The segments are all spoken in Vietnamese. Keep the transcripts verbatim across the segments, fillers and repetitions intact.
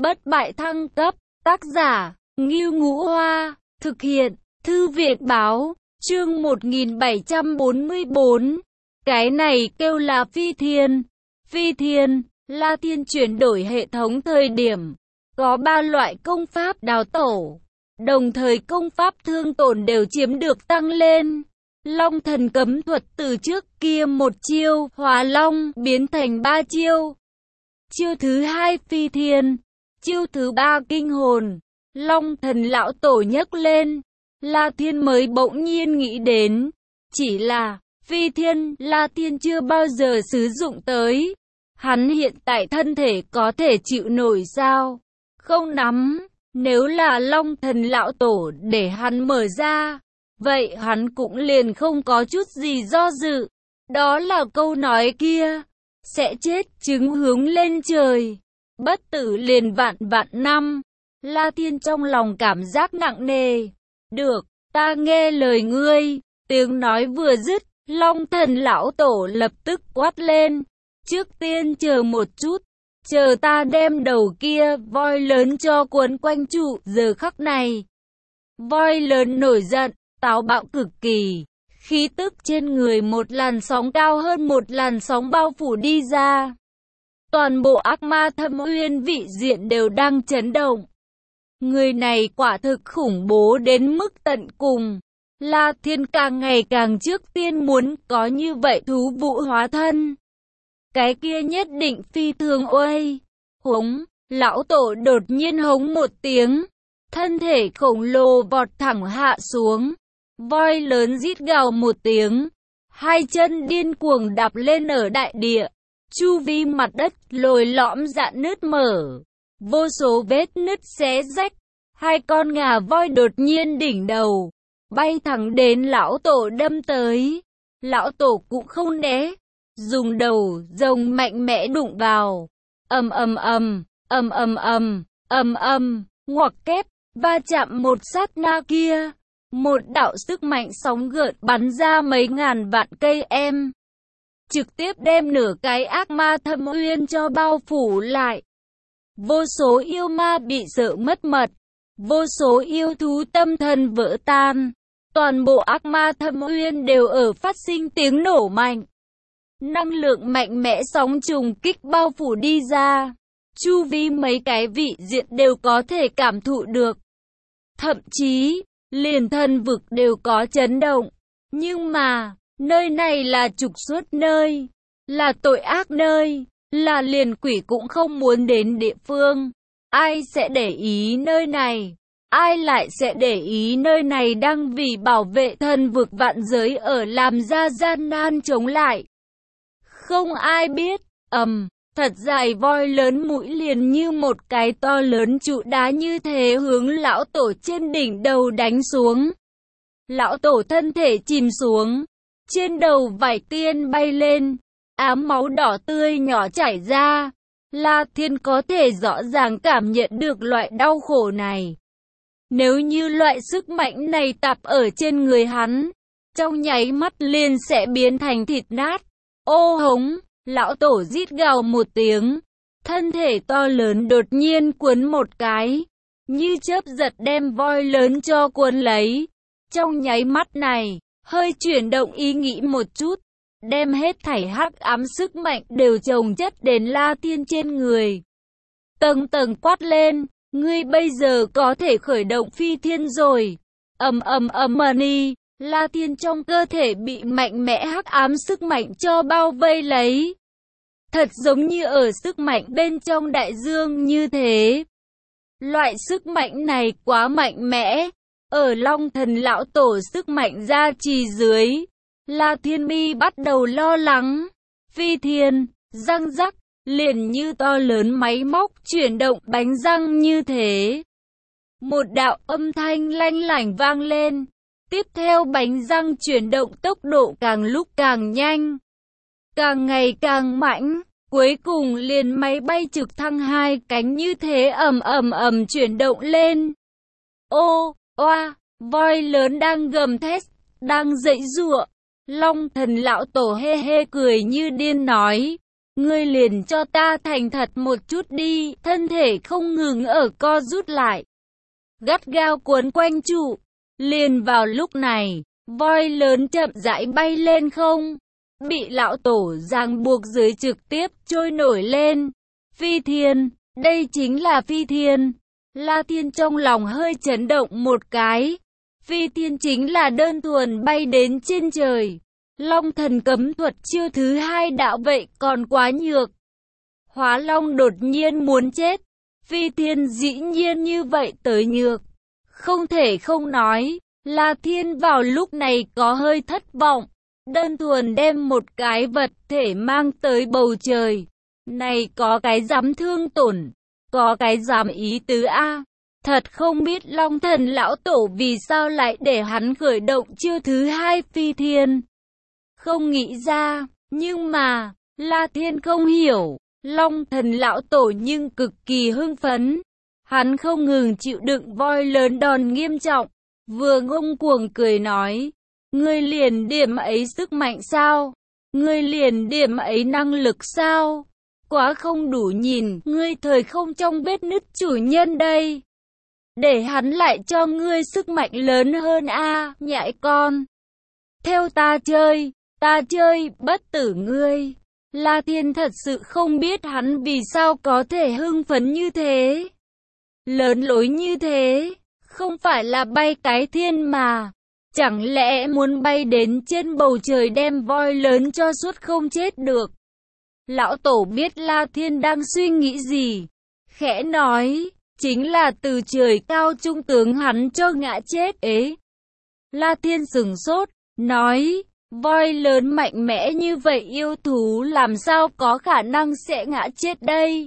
Bất bại thăng cấp, tác giả, Ngưu Ngũ Hoa, thực hiện, Thư viện báo, chương một nghìn bảy trăm bốn mươi bốn. Cái này kêu là phi thiên. Phi thiên, là thiên chuyển đổi hệ thống thời điểm. Có ba loại công pháp đào tổ. Đồng thời công pháp thương tổn đều chiếm được tăng lên. Long thần cấm thuật từ trước kia một chiêu, hóa long, biến thành ba chiêu. Chiêu thứ hai phi thiên. Chiêu thứ ba kinh hồn. Long thần lão tổ nhấc lên. La Thiên mới bỗng nhiên nghĩ đến. Chỉ là, phi thiên, La Thiên chưa bao giờ sử dụng tới. Hắn hiện tại thân thể có thể chịu nổi sao? Không nắm. Nếu là Long thần lão tổ để hắn mở ra, vậy hắn cũng liền không có chút gì do dự. Đó là câu nói kia. Sẽ chết chứng hướng lên trời. Bất tử liền vạn vạn năm. La Thiên trong lòng cảm giác nặng nề. Được, ta nghe lời ngươi. Tiếng nói vừa dứt, Long thần lão tổ lập tức quát lên. Trước tiên chờ một chút. Chờ ta đem đầu kia voi lớn cho cuốn quanh trụ. Giờ khắc này, voi lớn nổi giận, táo bạo cực kỳ. Khí tức trên người một làn sóng cao hơn một làn sóng bao phủ đi ra. Toàn bộ ác ma thâm uyên vị diện đều đang chấn động. Người này quả thực khủng bố đến mức tận cùng. La Thiên càng ngày càng trước tiên muốn có như vậy thú vụ hóa thân. Cái kia nhất định phi thường uây. Hống, lão tổ đột nhiên hống một tiếng. Thân thể khổng lồ vọt thẳng hạ xuống. Voi lớn rít gào một tiếng. Hai chân điên cuồng đạp lên ở đại địa. Chu vi mặt đất lồi lõm rạn nứt mở. Vô số vết nứt xé rách. Hai con ngà voi đột nhiên đỉnh đầu. Bay thẳng đến lão tổ đâm tới. Lão tổ cũng không né. Dùng đầu rồng mạnh mẽ đụng vào. Ầm ầm ầm, ầm ầm ầm, ầm ầm, ngoặc kép, va chạm một sát na kia. Một đạo sức mạnh sóng gợn bắn ra mấy ngàn vạn cây em. Trực tiếp đem nửa cái ác ma thâm uyên cho bao phủ lại. Vô số yêu ma bị sợ mất mật. Vô số yêu thú tâm thần vỡ tan. Toàn bộ ác ma thâm uyên đều ở phát sinh tiếng nổ mạnh. Năng lượng mạnh mẽ sóng trùng kích bao phủ đi ra. Chu vi mấy cái vị diện đều có thể cảm thụ được. Thậm chí, liền thần vực đều có chấn động. Nhưng mà, nơi này là trục xuất nơi. Là tội ác nơi. Là liền quỷ cũng không muốn đến địa phương. Ai sẽ để ý nơi này? Ai lại sẽ để ý nơi này đang vì bảo vệ thần vực vạn giới ở làm ra gian nan chống lại? Không ai biết. Ầm, thật dài voi lớn mũi liền như một cái to lớn trụ đá như thế hướng lão tổ trên đỉnh đầu đánh xuống. Lão tổ thân thể chìm xuống. Trên đầu vảy tiên bay lên. Ám máu đỏ tươi nhỏ chảy ra. La Thiên có thể rõ ràng cảm nhận được loại đau khổ này. Nếu như loại sức mạnh này tạp ở trên người hắn, trong nháy mắt liền sẽ biến thành thịt nát. Ô hống, lão tổ rít gào một tiếng. Thân thể to lớn đột nhiên cuốn một cái. Như chớp giật đem voi lớn cho cuốn lấy. Trong nháy mắt này, hơi chuyển động ý nghĩ một chút. Đem hết thảy hắc ám sức mạnh đều chồng chất đến La Thiên trên người. Tầng tầng quát lên. Ngươi bây giờ có thể khởi động phi thiên rồi. Ầm ầm ầm mani. La Thiên trong cơ thể bị mạnh mẽ hắc ám sức mạnh cho bao vây lấy. Thật giống như ở sức mạnh bên trong đại dương như thế. Loại sức mạnh này quá mạnh mẽ. Ở Long thần lão tổ sức mạnh gia trì dưới, La Thiên mi bắt đầu lo lắng. Phi thiên, răng rắc, liền như to lớn máy móc chuyển động bánh răng như thế. Một đạo âm thanh lanh lảnh vang lên. Tiếp theo bánh răng chuyển động tốc độ càng lúc càng nhanh. Càng ngày càng mạnh. Cuối cùng liền máy bay trực thăng hai cánh như thế ầm ầm ầm chuyển động lên. Ô, oa, voi lớn đang gầm thét, đang giãy giụa. Long thần lão tổ hê hê cười như điên nói. ngươi liền cho ta thành thật một chút đi, thân thể không ngừng ở co rút lại, gắt gao cuốn quanh trụ. Liền vào lúc này, voi lớn chậm rãi bay lên không, bị lão tổ ràng buộc dưới trực tiếp trôi nổi lên. Phi thiên, đây chính là phi thiên. La Thiên trong lòng hơi chấn động một cái. Phi thiên chính là đơn thuần bay đến trên trời. Long thần cấm thuật chiêu thứ hai đạo vệ còn quá nhược. Hóa long đột nhiên muốn chết. Phi thiên dĩ nhiên như vậy tới nhược. Không thể không nói, La Thiên vào lúc này có hơi thất vọng. Đơn thuần đem một cái vật thể mang tới bầu trời. Này có cái dám thương tổn, có cái dám ý tứ a. Thật không biết Long thần lão tổ vì sao lại để hắn khởi động chiêu thứ hai phi thiên. Không nghĩ ra, nhưng mà, La Thiên không hiểu, Long thần lão tổ nhưng cực kỳ hưng phấn. Hắn không ngừng chịu đựng voi lớn đòn nghiêm trọng, vừa ngông cuồng cười nói, ngươi liền điểm ấy sức mạnh sao? Ngươi liền điểm ấy năng lực sao? Quá không đủ nhìn, ngươi thời không trong vết nứt chủ nhân đây. Để hắn lại cho ngươi sức mạnh lớn hơn a, nhãi con. Theo ta chơi, ta chơi, bất tử ngươi. La Thiên thật sự không biết hắn vì sao có thể hưng phấn như thế. Lớn lối như thế, không phải là bay cái thiên mà. Chẳng lẽ muốn bay đến trên bầu trời đem voi lớn cho suốt không chết được. Lão tổ biết La Thiên đang suy nghĩ gì. Khẽ nói, chính là từ trời cao trung tướng hắn cho ngã chết ế. La Thiên sửng sốt, nói, voi lớn mạnh mẽ như vậy yêu thú làm sao có khả năng sẽ ngã chết đây.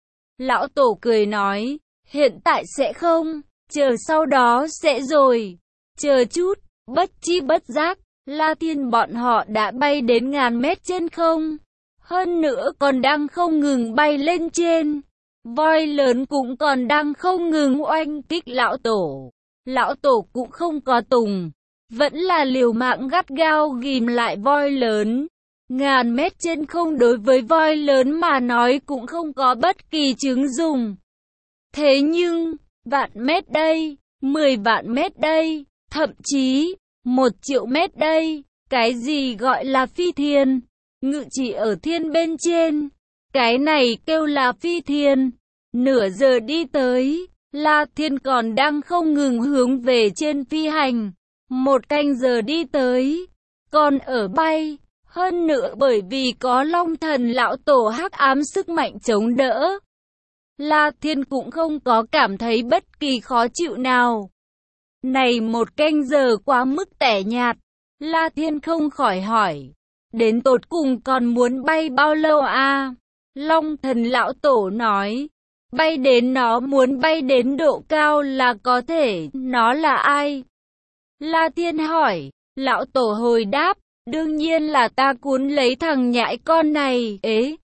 Lão tổ cười nói, hiện tại sẽ không, chờ sau đó sẽ rồi. Chờ chút, bất chi bất giác, La Thiên bọn họ đã bay đến ngàn mét trên không. Hơn nữa còn đang không ngừng bay lên trên. Voi lớn cũng còn đang không ngừng oanh kích lão tổ. Lão tổ cũng không có tùng. Vẫn là liều mạng gắt gao ghìm lại voi lớn. Ngàn mét trên không đối với voi lớn mà nói cũng không có bất kỳ chứng dùng. Thế nhưng, vạn mét đây, mười vạn mét đây, thậm chí, một triệu mét đây. Cái gì gọi là phi thiên? Ngự chỉ ở thiên bên trên. Cái này kêu là phi thiên. Nửa giờ đi tới, La Thiên còn đang không ngừng hướng về trên phi hành. Một canh giờ đi tới, còn ở bay. Hơn nữa bởi vì có Long thần lão tổ hắc ám sức mạnh chống đỡ. La Thiên cũng không có cảm thấy bất kỳ khó chịu nào. Này một canh giờ quá mức tẻ nhạt. La Thiên không khỏi hỏi. Đến tột cùng còn muốn bay bao lâu à? Long thần lão tổ nói. Bay đến nó muốn bay đến độ cao là có thể. Nó là ai? La Thiên hỏi. Lão tổ hồi đáp. Đương nhiên là ta cuốn lấy thằng nhãi con này. Ế.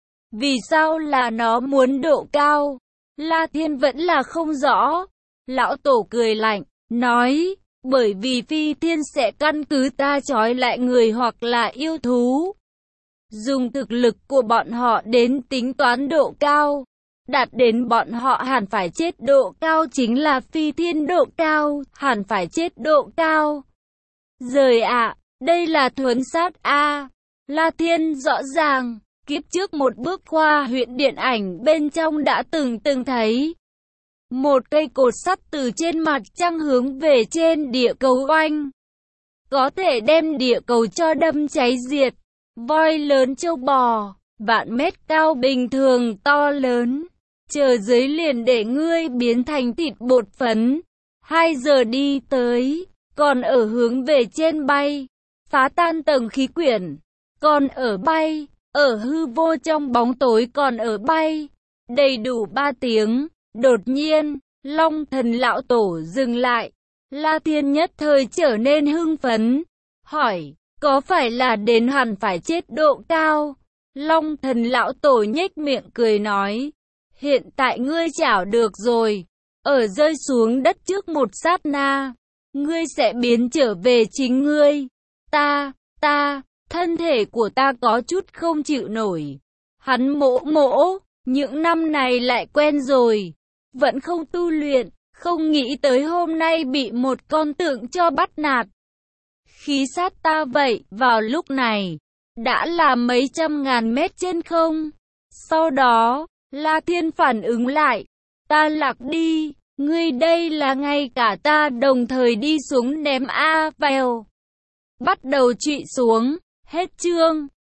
Vì sao là nó muốn độ cao? La Thiên vẫn là không rõ. Lão tổ cười lạnh. Nói. Bởi vì phi thiên sẽ căn cứ ta trói lại người hoặc là yêu thú. Dùng thực lực của bọn họ đến tính toán độ cao. Đạt đến bọn họ hẳn phải chết độ cao chính là phi thiên độ cao, hẳn phải chết độ cao. Rời ạ, à, đây là thuấn sát a. À. La Thiên rõ ràng, kiếp trước một bước qua huyện điện ảnh bên trong đã từng từng thấy. Một cây cột sắt từ trên mặt trăng hướng về trên địa cầu oanh. Có thể đem địa cầu cho đâm cháy diệt. Voi lớn trâu bò, vạn mét cao bình thường to lớn. Chờ dưới liền để ngươi biến thành thịt bột phấn. Hai giờ đi tới, còn ở hướng về trên bay. Phá tan tầng khí quyển, còn ở bay. Ở hư vô trong bóng tối còn ở bay. Đầy đủ ba tiếng. Đột nhiên, Long thần lão tổ dừng lại. La Thiên nhất thời trở nên hưng phấn. Hỏi, có phải là đến hẳn phải chết độ cao? Long thần lão tổ nhếch miệng cười nói. Hiện tại ngươi chảo được rồi. Ở rơi xuống đất trước một sát na. Ngươi sẽ biến trở về chính ngươi. Ta, ta, thân thể của ta có chút không chịu nổi. Hắn mỗ mỗ, những năm này lại quen rồi, vẫn không tu luyện, không nghĩ tới hôm nay bị một con tượng cho bắt nạt. Khí sát ta vậy, vào lúc này, đã là mấy trăm ngàn mét trên không. Sau đó, La Thiên phản ứng lại, ta lạc đi, ngươi đây là ngay cả ta đồng thời đi xuống ném A vào. Bắt đầu trụy xuống, hết chương.